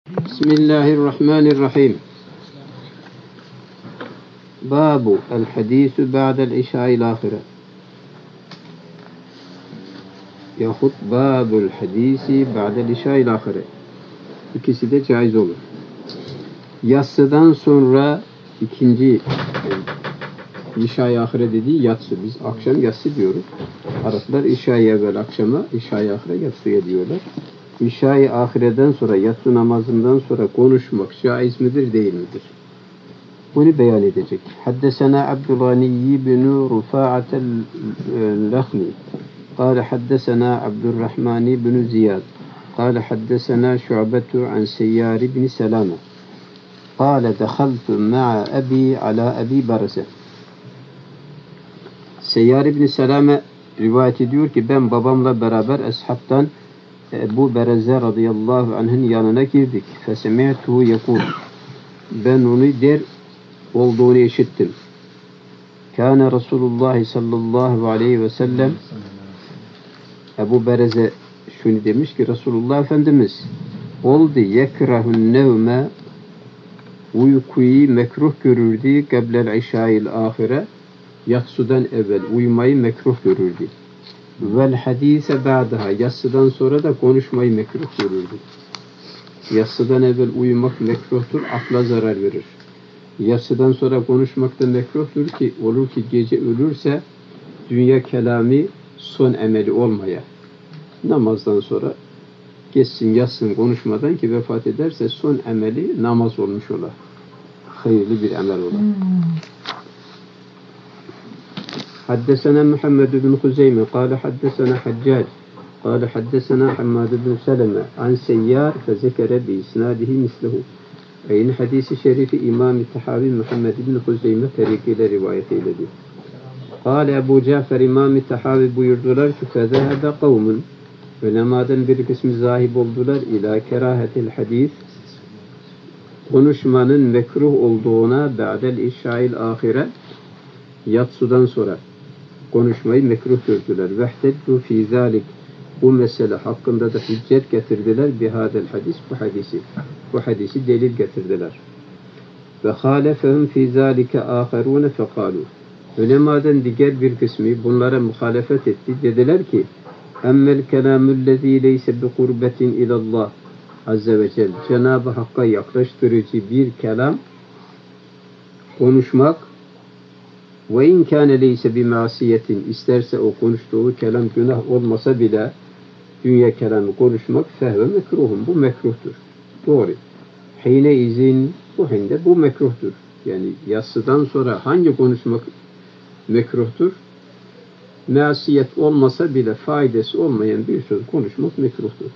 Bismillahirrahmanirrahim. Babu el-hadîsü ba'del işâ'il âhire. Yahut babul hadîsi ba'del işâ'il âhire. İkisi de caiz olur. Yatsıdan sonra ikinci İşâ-i ahire dediği yatsı. Biz akşam yatsı diyoruz. Araplar İşâ-i evvel akşama, İşâ-i ahire yatsıya diyorlar. İşâ-i ahireden sonra, yatsı namazından sonra konuşmak caiz midir, değil midir? Bunu beyan edecek. Haddesena Abdülganiy bin Rufa'atel Lakhmi. Kâle haddesena Abdurrahman bin Ziyad. Kâle haddesena Şu'betu an Seyyar bin Selame. Kâle dehaltu ma'a abi ala Abi Barze. Seyyar ibn Selame rivayet ediyor ki ben babamla beraber eshabtan Ebu Bereze radıyallahu anh'ın yanına girdik. Fesemi'tuhu yekul. Ben onu der olduğunu işittim. Kâne Resulullah sallallahu aleyhi ve sellem Ebu Bereze şunu demiş ki Resulullah Efendimiz oldu yekrahun nevme uykuyu mekruh görürdü geblel işâ'il ahire yatsıdan evvel uyumayı mekruh görürdü. Vel hadise ba'daha yatsıdan sonra da konuşmayı mekruh görürdü. Yatsıdan evvel uyumak mekruhtur, akla zarar verir. Yatsıdan sonra konuşmak da mekruhtur ki olur ki gece ölürse dünya kelami son emeli olmaya. Namazdan sonra geçsin yatsın konuşmadan ki vefat ederse son emeli namaz olmuş ola. Hayırlı bir emel ola. حدثنا محمد بن خزيمة قال حدثنا حجاج قال حدثنا حماد بن سلمة عن سيار فذكر بإسناده مثله. Aynı hadisi şerifi İmam-ı Tahavi Muhammed bin Huzeyme tarikiyle rivayet eyledi. Kâle Ebu Cafer İmam-ı Tahavi buyurdular ki fezehebe kavmun ulemadan bir kısmı zahib oldular ila kerahetil hadis konuşmanın mekruh olduğuna ba'del işâ'il ahire yatsıdan sonra konuşmayı mekruh gördüler. Vehteddu fî zâlik bu mesele hakkında da hüccet getirdiler bihâdel hadis bu hadisi delil getirdiler. Ve hâlefehum fî zâlike âherûne fekâlû ulemadan diğer bir kısmı bunlara muhalefet etti. Dediler ki emmel kelâmullezî leyse bi kurbetin ilallah azze ve celle Cenab-ı Hakk'a yaklaştırıcı bir kelam konuşmak ve in kâne leyse bi masiyetin isterse o konuştuğu kelam günah olmasa bile dünya kelamı konuşmak fehve mekruhun bu mekruhtur. Doğru. Hine izin bu hinde bu mekruhtur. Yani yatsıdan sonra hangi konuşmak mekruhtur? Masiyet olmasa bile faydası olmayan bir söz konuşmak mekruhtur.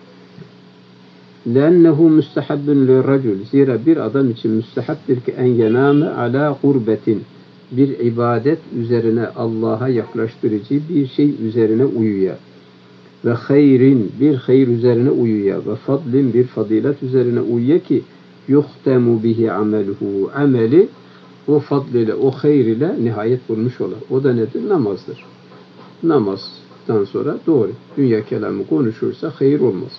Lennehu müstehabbün lirracul zira bir adam için müstehaptir ki en yenâme ala gurbetin bir ibadet üzerine Allah'a yaklaştırıcı bir şey üzerine uyuya ve hayrin bir hayır üzerine uyuya ve fadlin bir fadilet üzerine uyuya ki yuhtemu bihi ameluhu ameli o fadl ile o hayır ile nihayet bulmuş olar. O da nedir? Namazdır. Namazdan sonra doğru. Dünya kelamı konuşursa hayır olmaz.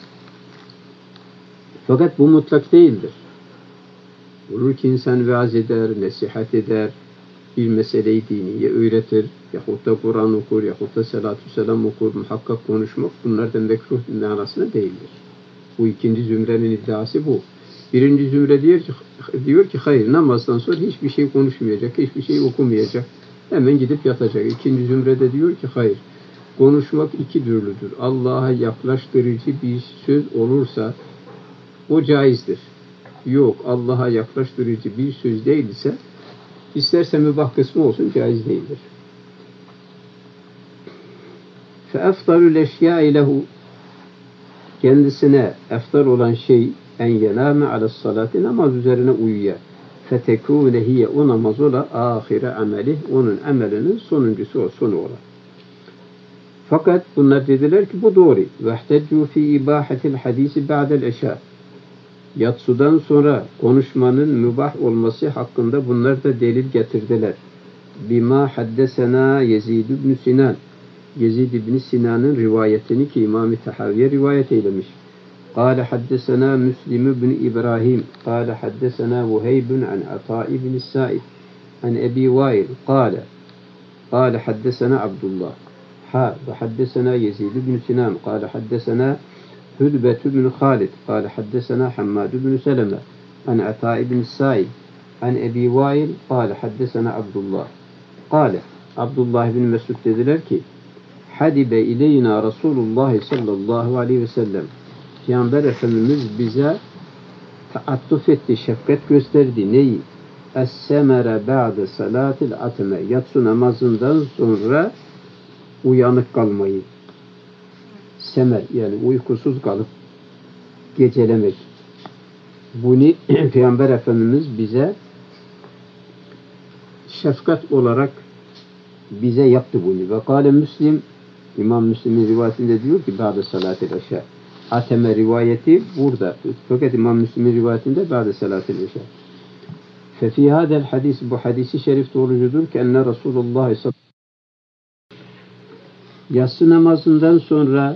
Fakat bu mutlak değildir. Olur ki insan vaaz eder, nasihat eder, bir meseleyi diniye öğretir, yahut da Kur'an okur, yahut da salatü selam okur, muhakkak konuşmak bunlardan mekruh manasına değildir. Bu ikinci zümrenin iddiası bu. Birinci zümre diyor ki hayır namazdan sonra hiçbir şey konuşmayacak, hiçbir şey okumayacak. Hemen gidip yatacak. İkinci zümrede diyor ki hayır. Konuşmak iki türlüdür. Allah'a yaklaştırıcı bir söz olursa o caizdir. Yok Allah'a yaklaştırıcı bir söz değilse İsterse mübah kısmı olsun caiz değildir. فَاَفْضَلُ الْاَشْيَاءِ لَهُ kendisine eftal olan şey en yenâme alas-salâti namaz üzerine uyuya. فَتَكُونَ hiye o namaz ola ahire ameli onun amelinin sonuncusu o sonu ola. Fakat bunlar dediler ki bu doğru. وَاحْتَجُّوا فِي إِبَاحَةِ الْحَد۪يسِ بَعْدَ الْاَشَاءِ yatsıdan sonra konuşmanın mübah olması hakkında bunlar da delil getirdiler. Bima haddesena Yezid ibn Sinan. Yezid ibn Sinan'ın rivayetini ki İmam-ı Tahaviye rivayet eylemiş. قال حدثنا مسلم بن إبراهيم قال حدثنا وهيب عن عطاء بن السائب عن أبي وائل قال حدثنا عبد الله وحدثنا يزيد بن سنان قال حدثنا هدبة بن خالد قال حدثنا حماد بن سلمة عن عطاء بن السائب عن أبي وائل قال حدثنا عبد الله قال عبد الله بن مسعود dediler ki Hadibe ileyna Resulullah sallallahu aleyhi ve sellem Peygamber Efendimiz bize taattuf etti, şefkat gösterdi. Neyi? Es-semere ba'de salatil atme. Yatsı namazından sonra uyanık kalmayı. Semer yani uykusuz kalıp gecelemek. Bunu Peygamber Efendimiz bize şefkat olarak bize yaptı bunu. Ve kâle Müslim, İmam Müslim'in rivayetinde diyor ki ba'de salatil eşâ. Ateme rivayeti burada. Fakat İmam Müslim'in rivayetinde ba'de salatil eşâ. Fefi hadel hadis, bu hadisi şerif doğrucudur ki enne Resulullah sallallahu yatsı namazından sonra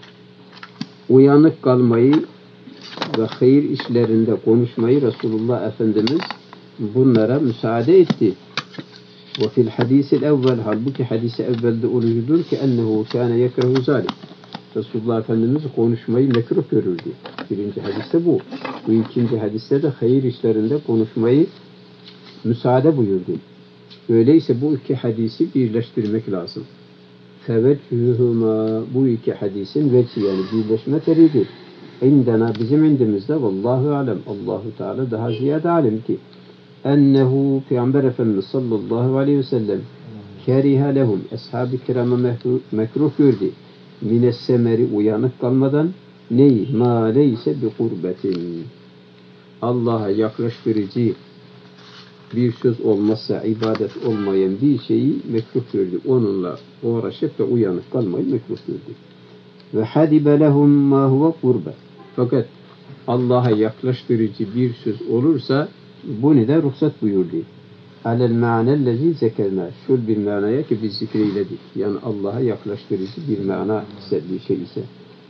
uyanık kalmayı ve hayır işlerinde konuşmayı Resulullah Efendimiz bunlara müsaade etti. Ve fil hadisil evvel, halbuki hadisi evvelde olucudur ki ennehu kâne yekrehu zâlik. Resulullah Efendimiz konuşmayı mekruh görürdü. Birinci hadiste bu. Bu ikinci hadiste de hayır işlerinde konuşmayı müsaade buyurdu. Öyleyse bu iki hadisi birleştirmek lazım. Fevechühüma, bu iki hadisin veci yani birleşme teridir. İndena, bizim indimizde vallahu alem, Allahu Teala daha ziyade alim ki ennehu Peygamber Efendimiz sallallahu aleyhi ve sellem keriha lehum, ashab-ı kirama mekruh gördü. Mines semeri, uyanık kalmadan neyi? Ma leyse bi kurbetin, Allah'a yaklaştırıcı bir söz olmazsa ibadet olmayan bir şeyi mekruh gördü. Onunla uğraşıp da uyanık kalmayı mekruh gördü. Ve hadibe lehum ma huve kurbe. Fakat Allah'a yaklaştırıcı bir söz olursa bunu da ruhsat buyurdu. Alel ma'nellezi zekerna. Şöyle bir manaya ki biz zikreyledik. Yani Allah'a yaklaştırıcı bir mana ise, bir şey ise.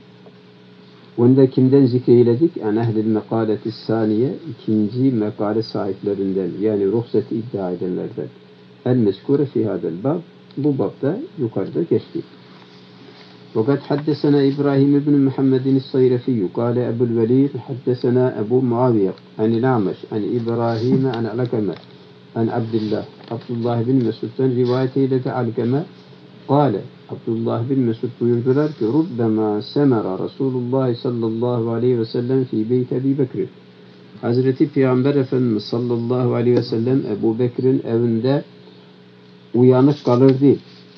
Onu da kimden zikreyledik? En ehlil mekaleti saniye, ikinci mekale sahiplerinden, yani ruhsati iddia edenlerden. El meskure fi hadel bab, bu babda yukarıda geçti. Fakat haddesena İbrahim ibn Muhammedin s-Sayrafiyyü, kâle Ebul Velid, haddesena Ebu Muaviye, anil Ameş, an İbrahim, an Alakame, an Abdullah. Abdullah bin Mesud'dan rivayet eyledi Alakame, kâle, Abdullah bin Mesud buyurdular ki rubbema semera Resulullah sallallahu aleyhi ve sellem fi beyt Ebi Bekir. Hazreti Peygamber Efendimiz sallallahu aleyhi ve sellem Ebu Bekir'in evinde uyanık kalırdı.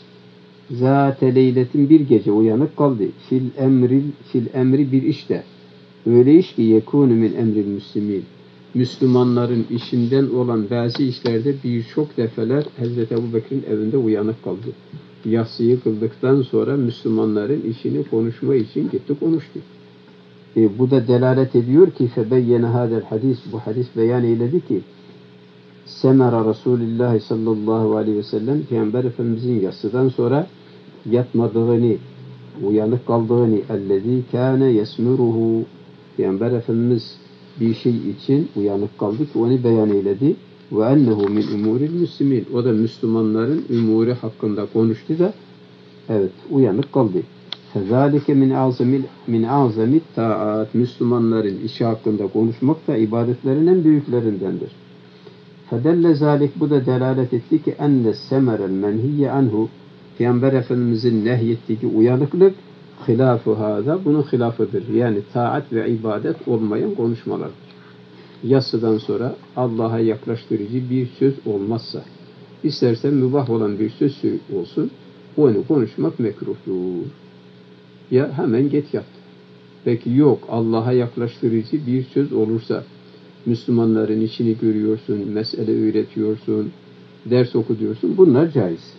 Zâte leyletin, bir gece uyanık kaldı. Fil emri bir işte. Öyle iş ki yekûnü min emril müslimin. Müslümanların işinden olan bazı işlerde birçok defalar Hazreti Ebu Bekir'in evinde uyanık kaldı. Yatsıyı kıldıktan sonra Müslümanların işini konuşma için gitti konuştu. Bu da delalet ediyor ki febeyyene hadel hadis, bu hadis beyan eyledi ki semera Resulullah sallallahu aleyhi ve sellem Peygamber Efendimizin yatsıdan sonra yatmadığını, uyanık kaldığını, ellezî kâne yesmuruhu, Peygamber Efendimiz bir şey için uyanık kaldı ki onu beyan eyledi. Ve ennehu min umuril müslimin, o da Müslümanların umuru hakkında konuştu da evet uyanık kaldı. Fezalike min azamit taat, Müslümanların işi hakkında konuşmak da ibadetlerin en büyüklerindendir. Fedelle zalik, bu da delalet etti ki enne semerel menhiyye anhu, Peygamber Efendimizin nehyettiği uyanıklık hilâfu hâzâ, bunun hilafıdır. Yani taat ve ibadet olmayan konuşmalardır. Yatsıdan sonra Allah'a yaklaştırıcı bir söz olmazsa, isterse mübah olan bir söz olsun, onu konuşmak mekruhtur. Ya hemen git yat. Peki yok, Allah'a yaklaştırıcı bir söz olursa, Müslümanların içini görüyorsun, mesele öğretiyorsun, ders okutuyorsun, bunlar caiz.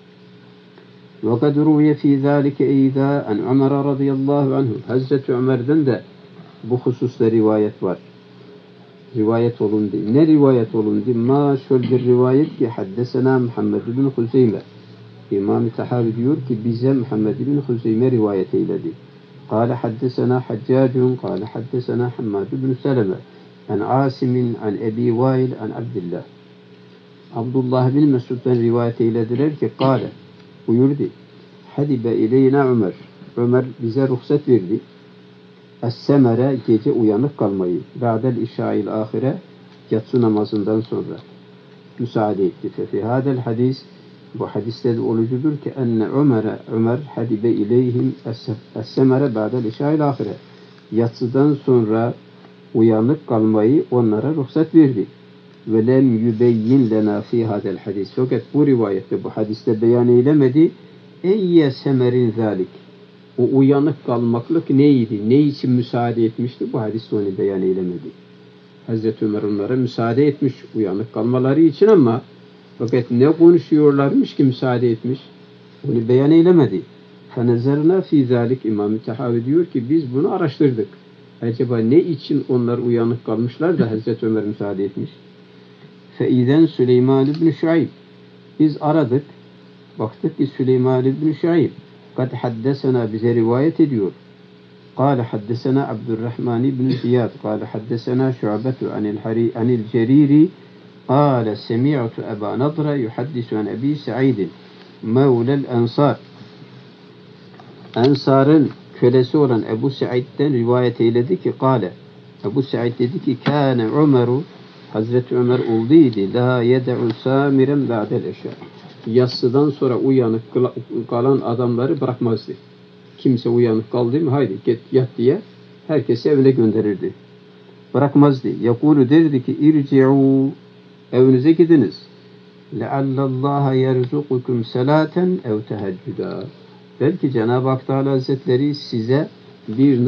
وَقَدْ رُوْيَ ف۪ي ذَٰلِكَ اَيْذَا اَنْ عُمَرَ رَضِيَ اللّٰهُ عَنْهُ. Hazreti Ömer'den de bu hususta rivayet var. Rivayet olundu. Ne rivayet olundu? Ma şöyle bir rivayet ki haddesena Muhammed bin Huzeyme. İmam-ı Tahavi diyor ki bize Muhammed bin Huzeyme rivayet eyledi. قال حدثنا حجاج قال حدثنا حماد بن سلمة عن عاصم عن أبي وائل عن عبد الله. Abdullah bin Mesud'dan rivayet eylediler ki kâle buyurdu. Hadibe ileyna Ömer. Ömer bize ruhsat verdi. Es-semere gece uyanık kalmayı. Ba'del işâil ahire yatsı namazından sonra müsaade etti. Fefi hadel hadis bu hadiste de olucudur ki enne Ömer hadibe ileyhim es-semere ba'del işâil ahire yatsıdan sonra uyanık kalmayı onlara ruhsat verdi. Ve lem yübeyyin lena fi hadel hadis. Fakat bu rivayette bu hadiste beyan eylemedi. Eyye semerin zalik. O uyanık kalmaklık neydi? Ne için müsaade etmişti? Bu hadiste onu beyan eylemedi. Hazreti Ömer onlara müsaade etmiş uyanık kalmaları için ama fakat ne konuşuyorlarmış ki müsaade etmiş? Onu beyan eylemedi. Fenezerna fi zalik. İmam-ı Tahavi diyor ki biz bunu araştırdık. Acaba ne için onlar uyanık kalmışlar da Hazreti Ömer müsaade etmiş? Feiden Süleyman ibn Şuayb. Biz aradık. Baktık ki Süleyman ibn Şuayb kad haddesena bize rivayet ediyor. Kâle haddesena Abdurrahman ibn Ziyad. Kâle haddesena Şu'betu anil Ceriri. Kâle semi'tu Eba Nadra yuhaddisu an Ebi Sa'idin mevlel Ensar. Ensar'ın kölesi olan Ebu Sa'id'den rivayet eyledi ki kâle. Ebu Sa'id dedi ki kâne Ömer'u Hazreti Ömer olduydu. La yed'u samiren ba'del eşya. Yatsıdan sonra uyanık kalan adamları bırakmazdı. Kimse uyanık kaldı mı haydi git yat diye herkesi evine gönderirdi. Bırakmazdı. Yakulu derdi ki irci'u evinize gidiniz. Leallallaha yerzukukum salaten ev teheccüda. Belki Cenab-ı Hak Teala Hazretleri size bir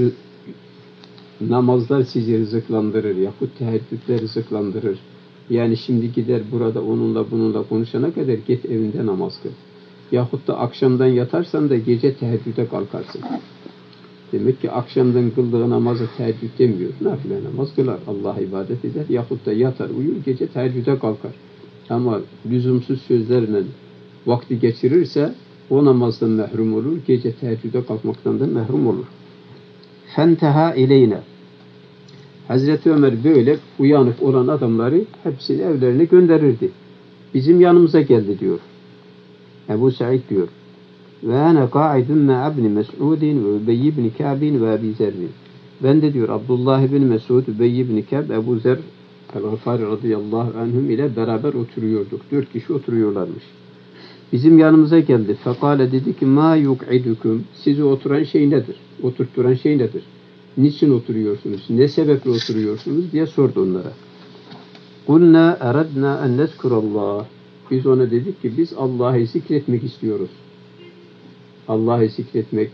namazlar sizi rızıklandırır yahut teheccüdler rızıklandırır. Yani şimdi gider burada onunla bununla konuşana kadar git evinde namaz kıl. Yahut da akşamdan yatarsan da gece teheccüde kalkarsın. Demek ki akşamdan kıldığı namazı teheccüd demiyor. Nafile namaz kılar. Allah'a ibadet eder. Yahut da yatar uyur gece teheccüde kalkar. Ama lüzumsuz sözlerle vakti geçirirse o namazdan mehrum olur. Gece teheccüde kalkmaktan da mehrum olur. Fenteha ileyne. Hazreti Ömer böyle uyanık olan adamları hepsini evlerine gönderirdi. Bizim yanımıza geldi diyor. Ebu Sa'id diyor. Ve ana ka'idun ma ibn Mes'udin ve Übey ibn Ka'bin ve Ebi Zerrin. Ben de diyor Abdullah ibn Mes'ud, Übey ibn Ka'b, Ebu Zer el-Gıfari radıyallahu anhum ile beraber oturuyorduk. 4 kişi oturuyorlarmış. Bizim yanımıza geldi. Fekale dedi ki ma yuk'idukum. Sizi oturan şey nedir? Oturtturan şey nedir? Niçin oturuyorsunuz? Ne sebeple oturuyorsunuz diye sordu onlara. Kulna eradna en nezkurallah. Biz ona dedik ki biz Allah'ı zikretmek istiyoruz. Allah'ı zikretmek,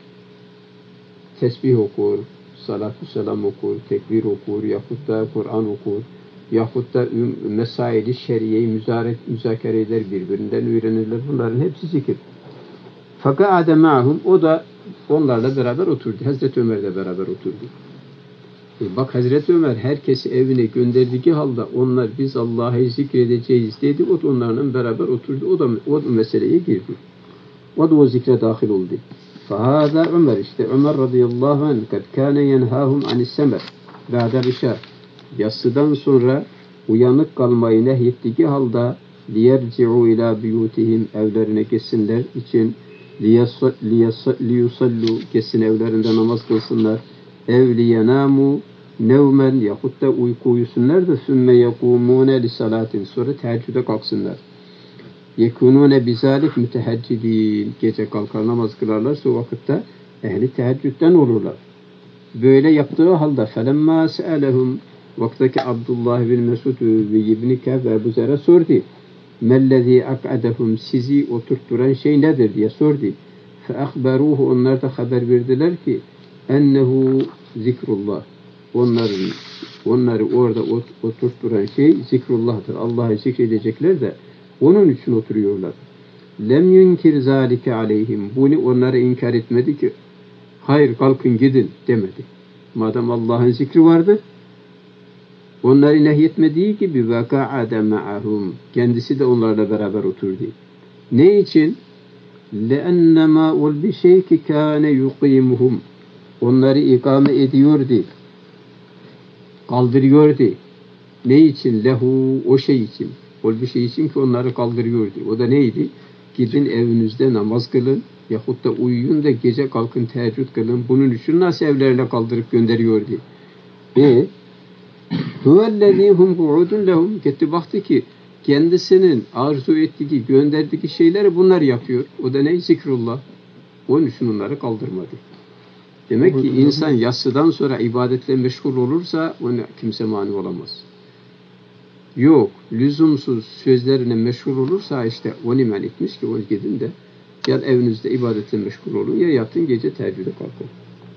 tesbih okur, salatü selam okur, tekbir okur, yahut da Kur'an okur, yahut da mesail-i şeriyeyi müzakere eder, birbirinden öğrenirler. Bunların hepsi zikir. Faka'ade ma'hum. O da onlarla beraber oturdu. Hazreti Ömer de beraber oturdu. Bak Hazreti Ömer herkesi evine gönderdiği halde onlar biz Allah'ı zikredeceğiz dedi. O da onlarla beraber oturdu. O da meseleye girdi. O da o zikre dahil oldu. Fahada Ömer işte Ömer radıyallahu anh kad kâne yenhâhum anissemer ba'del işâ. Yatsıdan sonra uyanık kalmayı nehyettiği halde liyerci'u ila biyutihim evlerine gitsinler için liyusallu kesin evlerinde namaz kılsınlar. Ev liyenamu nevmen yahut da uyku uyusunlar da sümme yekumune li salatin sonra teheccüde kalksınlar. Yekunune bizalik müteheccidin gece kalkar namaz kılarlarsa o vakitte ehli teheccüden olurlar. Böyle yaptığı halde felemma se'elehum vaktaki Abdullah bin Mesud ve İbn Ka'b ve Ebu Zer'e sordu. Mellezî ak'adehum sizi oturtturan şey nedir diye sordu. Feahberuhu onlar da haber verdiler ki ennehu zikrullah. Onları orada oturtturan şey zikrullah'tır. Allah'ı zikredecekler de onun için oturuyorlar. Lem yunkir zalike aleyhim. Bunu onlara inkar etmedi ki hayır kalkın gidin demedi. Madem Allah'ın zikri vardı onları nehyetmediği gibi ve ka'ade ma'ahum. Kendisi de onlarla beraber oturdu. Ne için? لَأَنَّمَا وَالْبِشَيْكِ كَانَ يُقِيمُهُمْ. onları ikame ediyordu. Kaldırıyordu. Ne için? Lehu, o şey için. O bir şey için ki onları kaldırıyordu. O da neydi? Gidin evinizde namaz kılın yahut da uyuyun da gece kalkın teheccüd kılın. Bunun için nasıl evlerine kaldırıp gönderiyordu? Huvellezî hum ku'udun lehum. Gitti baktı ki kendisinin arzu ettiği, gönderdiği şeyleri bunlar yapıyor. O da ne? Zikrullah. Onun için onları kaldırmadı. Demek ki insan yatsıdan sonra ibadetle meşgul olursa ona kimse mani olamaz. Yok, lüzumsuz sözlerine meşgul olursa işte onu men etmiş ki o gidin de ya evinizde ibadetle meşgul olun ya yatın gece teheccüde kalkın.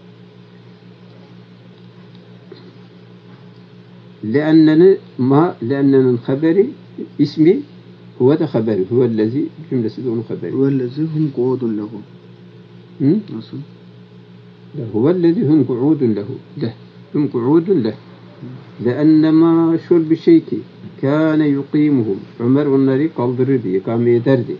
Le'ennenin haberi ismi huve de haberi. Huvellezi cümlesi de onun haberi. Huvellezi hum ku'udun lehu. Nasıl? Huvellezi hum ku'udun lehu. Hum ku'udun lehu. Le'ennema şöyle bir şey ki kâne yuqimuhum. Ömer onları kaldırırdı, ikame ederdi.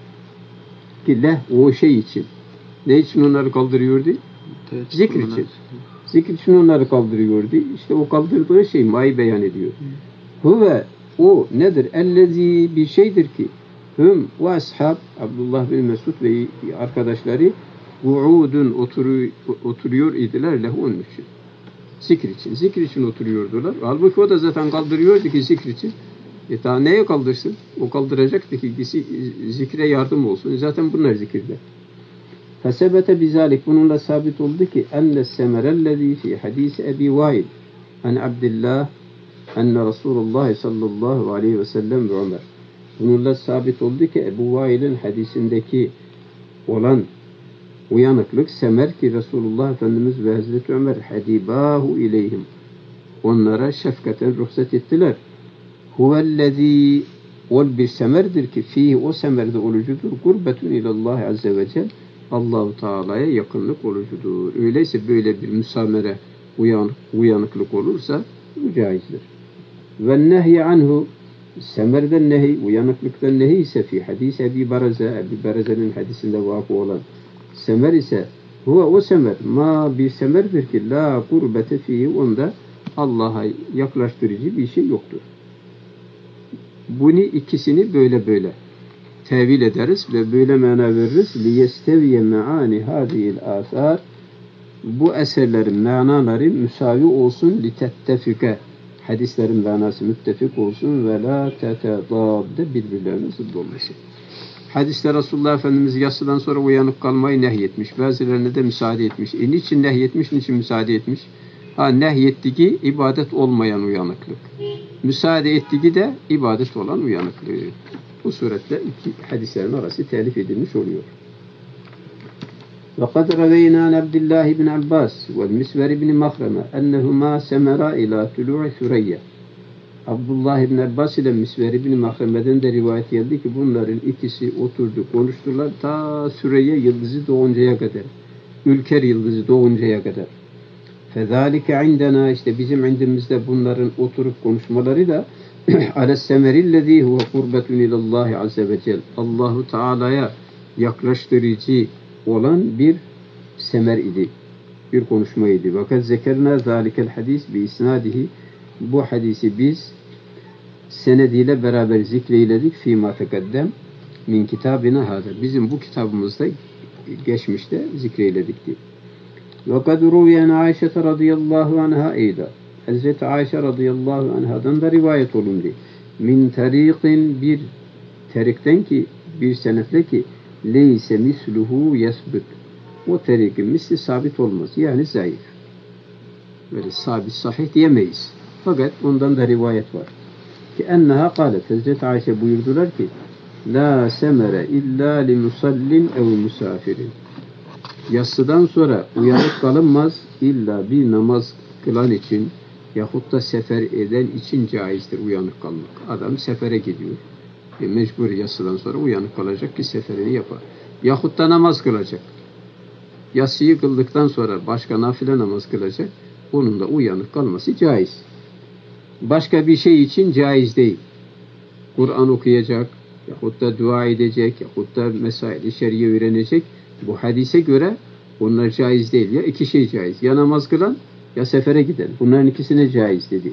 Ki o şey için. Ne için onları kaldırıyordu? Zikir için. Zikir için onları kaldırıyordu. İşte o kaldırdığı şey ma'yı beyan ediyor. Huve o nedir? Ellezî bir şeydir ki hüm ve ashab Abdullah bin Mesud ve arkadaşları ku'udun oturuyor idiler lehu onun için. Zikir için. Zikir için oturuyordular. Halbuki o da zaten kaldırıyordu ki zikir için. Daha neye kaldırsın? O kaldıracaktı ki zikre yardım olsun. Zaten bunlar zikirde. Fesebete bizalik. Bununla sabit oldu ki enne semerellezî fi hadîsi Ebi Vail an Abdillah enne Resulullah sallallahu aleyhi ve sellem ve Ömer. Bununla sabit oldu ki Ebu Vail'in hadisindeki olan uyanıklık semer ki Resulullah Efendimiz ve Hazreti Ömer hadibahu ileyhim. Onlara şefkaten ruhsat ettiler. Huvellezî ol bir semerdir ki fihi o semerde olucudur. Gurbetun ilallah azze ve cel. Allah-u Teala'ya yakınlık olucudur. Öyleyse böyle bir müsamere uyanıklık olursa bu caizdir. Ve nehy anhu semerden nehy, uyanıklıktan nehy ise fi hadis Ebi Bareze'nin hadisinde vakı olan semer ise huve o semer ma bir semerdir ki la gurbete fihi onda Allah'a yaklaştırıcı bir şey yoktur. Bunu ikisini böyle tevil ederiz ve böyle mana veririz. Liyesteviye me'ani hadihil asar bu eserlerin manaları müsavi olsun litettefike hadislerin manası müttefik olsun ve la tetedadde birbirlerine zıdd olmasın. Hadiste Resulullah Efendimiz yatsıdan sonra uyanık kalmayı nehyetmiş. Bazılarına da müsaade etmiş. Niçin nehyetmiş, niçin müsaade etmiş? Nehyettiği ibadet olmayan uyanıklık. Müsaade ettiği de ibadet olan uyanıklık. Bu suretle iki hadislerin arası telif edilmiş oluyor. وَقَدْ رَوَيْنَا عَنْ عَبْدِ اللّٰهِ بْنِ عَبَّاسِ وَالْمِسْوَرِ بْنِ مَخْرَمَ أَنَّهُمَا سَمَرَا إِلَى طُلُوعِ ثُرَيَّ. Abdullah ibn Abbas ile Misver ibn Mahreme'den de rivayet geldi ki bunların ikisi oturdu, konuştular ta Süreyya yıldızı doğuncaya kadar. Ülker yıldızı doğuncaya kadar. فَذَٰلِكَ عِنْدَنَا işte bizim indimizde bunların oturup konuşmaları da عَلَى السَّمَرِ الَّذ۪ي هُوَ قُرْبَةٌ اِلَى اللّٰهِ عَزَّ وَجَلَ Allah-u Teala'ya yaklaştırıcı olan bir semer idi. Bir konuşmaydı. وَقَدْ زَكَرْنَا ذَٰلِكَ الْحَد۪يسِ بِاِسْنَادِهِ Bu hadisi biz senediyle beraber zikreyledik. Fîmâ tekeddem min kitabina hâzâ. Bizim bu kitabımızda geçmişte zikreyledikti. وَقَدْ رُوْيَنْ عَيْشَةَ رَضِيَ اللّٰهُ عَنْهَا اَيْدًا Hazreti Ayşe radıyallahu anhadan da rivayet olundu. Min tariqin bir terikten ki bir senetle ki leyse misluhu yesbut. O terikin misli sabit olmaz. Yani zayıf. Böyle sabit sahih diyemeyiz. Fakat ondan da rivayet var. Ki enneha kâlet. Hazreti Ayşe buyurdular ki la semere illa li musallin ev musafirin. Yatsıdan sonra uyanık kalınmaz illa bir namaz kılan için yahut da sefer eden için caizdir uyanık kalmak. Adam sefere gidiyor. Mecbur yatsıdan sonra uyanık kalacak ki seferini yapar. Yahut da namaz kılacak. Yatsıyı kıldıktan sonra başka nafile namaz kılacak. Onun da uyanık kalması caiz. Başka bir şey için caiz değil. Kur'an okuyacak, yahut da dua edecek, yahut da mesail-i şer'iye öğrenecek. Bu hadise göre Onlar caiz değil. Ya iki şey caiz. Ya namaz kılan ya sefere giden. Bunların ikisine caiz dedi.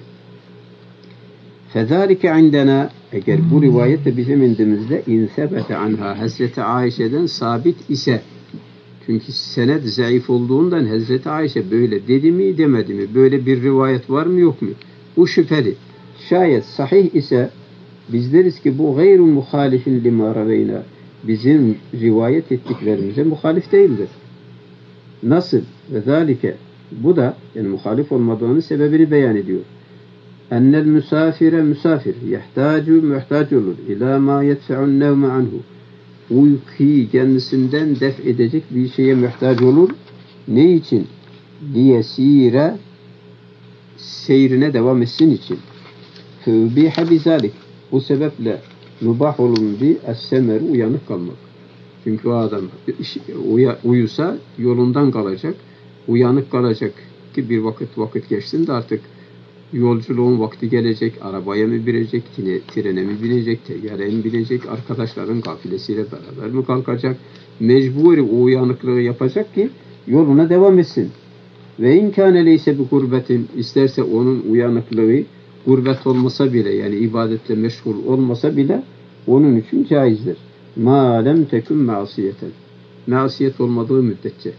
فَذَٰلِكَ عِنْدَنَا Eğer bu rivayet de bizim indimizde insebete anha Hazreti Ayşe'den sabit ise, çünkü senet zayıf olduğundan Hazreti Ayşe böyle dedi mi demedi mi? Böyle bir rivayet var mı yok mu? Bu şüpheli. Şayet sahih ise biz deriz ki bu gayru muhalifin lima raveyna. Bizim rivayet ettiklerimize muhalif değildir. Nasıl? Ve zalike. Bu da yani muhalif olmadığının sebebini beyan ediyor. Ennel misafire misafir yahtacu muhtaç olur ila ma yedfe'un nevme anhu. Uykuyu kendisinden def edecek bir şeye muhtaç olur. Ne için? Liyesire seyrine devam etsin için. Fevbiha bizalik. Bu sebeple mübah olundu es-semer uyanık kalmak. Çünkü o adam uyusa yolundan kalacak. Uyanık kalacak ki bir vakit geçsin de artık yolculuğun vakti gelecek. Arabaya mı binecek, trene mi binecek, teyyareye mi binecek, arkadaşların kafilesiyle beraber mi kalkacak? Mecburi o uyanıklığı yapacak ki yoluna devam etsin. Ve inkâne leyse bi gurbetin, isterse onun uyanıklığı gurbet olmasa bile, yani ibadetle meşgul olmasa bile onun için caizdir. Ma lem tekun masiyeten. Masiyet olmadığı müddetçe.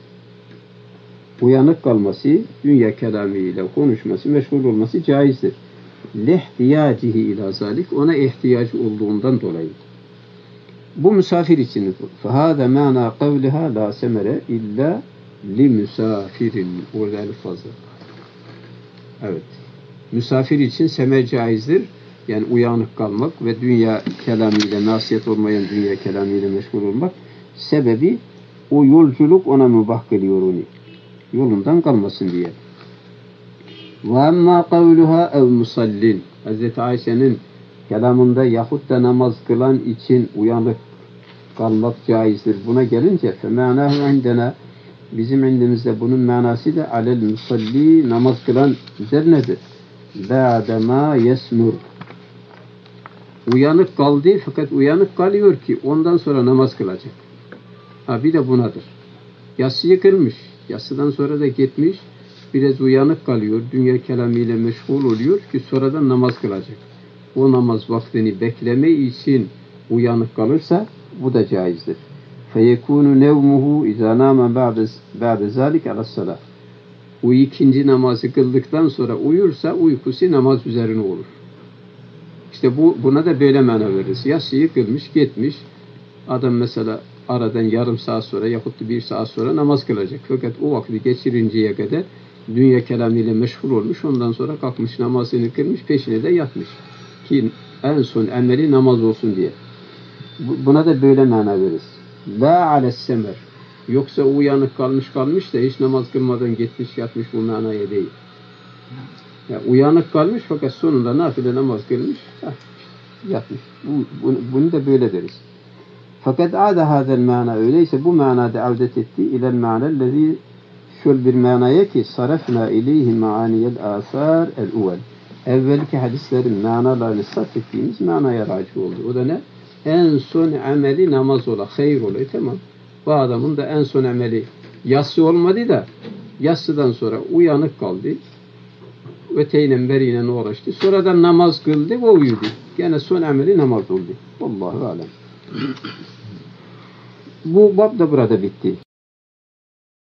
Uyanık kalması, dünya kelamıyla konuşması, meşgul olması caizdir. Lihtiyacihi ila zalik, ona ihtiyacı olduğundan dolayı. Bu misafir içindir. Fehâze mâna kavliha la semere illa li misafirin. Orada elif fazla. Evet. Misafir için semer caizdir. Yani uyanık kalmak ve dünya kelamıyla, nasiyet olmayan dünya kelamıyla meşgul olmak. Sebebi o yolculuk ona mübah kılıyor onu. Yolundan kalmasın diye. Ve emmâ kavluha ev musallin. Hazreti Ayşe'nin kelamında yahut da namaz kılan için uyanık kalmak caizdir. Buna gelince femânahu indena, bizim indimizde bunun manası da alel musalli, namaz kılan üzerinedir. Ba'dema yesmur. Uyanık kaldı fakat uyanık kalıyor ki ondan sonra namaz kılacak. Ha bir de bunadır. Yatsıyı kılmış. Yatsıdan sonra da gitmiş. Biraz uyanık kalıyor. Dünya kelamıyla meşgul oluyor ki sonradan namaz kılacak. O namaz vaktini bekleme için uyanık kalırsa bu da caizdir. فَيَكُونُ نَوْمُهُ اِذَا نَامَ بَعْدَ ذَٰلِكَ عَلَى الصَّلَاةِ. O ikinci namazı kıldıktan sonra uyursa uykusu namaz üzerine olur. İşte buna da böyle mana veririz. Yatsıyı kılmış, gitmiş. Adam mesela aradan yarım saat sonra yahut da bir saat sonra namaz kılacak. Fakat o vakti geçirinceye kadar dünya kelamıyla meşgul olmuş. Ondan sonra kalkmış namazını kılmış, peşine de yatmış. Ki en son emeli namaz olsun diye. Buna da böyle mana veririz. La alessemer. Yoksa uyanık kalmış da hiç namaz kılmadan gitmiş yatmış, bu manaya değil. Yani uyanık kalmış fakat sonunda nafile namaz kılmış, yatmış. Bunu da böyle deriz. Fakat ada hadel mana, öyleyse bu manada avdet etti ilel ma'nellezî, şöyle bir manaya ki sarafna ileyhi ma'aniyel asar el-uvvel. Evvelki hadislerin manalarını sarf ettiğimiz manaya raci oldu. O da ne? En son ameli namaz ola, hayır ola. Tamam. Bu adamın da en son ameli yatsı olmadı da yatsıdan sonra uyanık kaldı. Öteyle beriyle uğraştı. Sonradan namaz kıldı ve uyudu. Gene son ameli namaz oldu. Vallahu alem. Bu bab da burada bitti.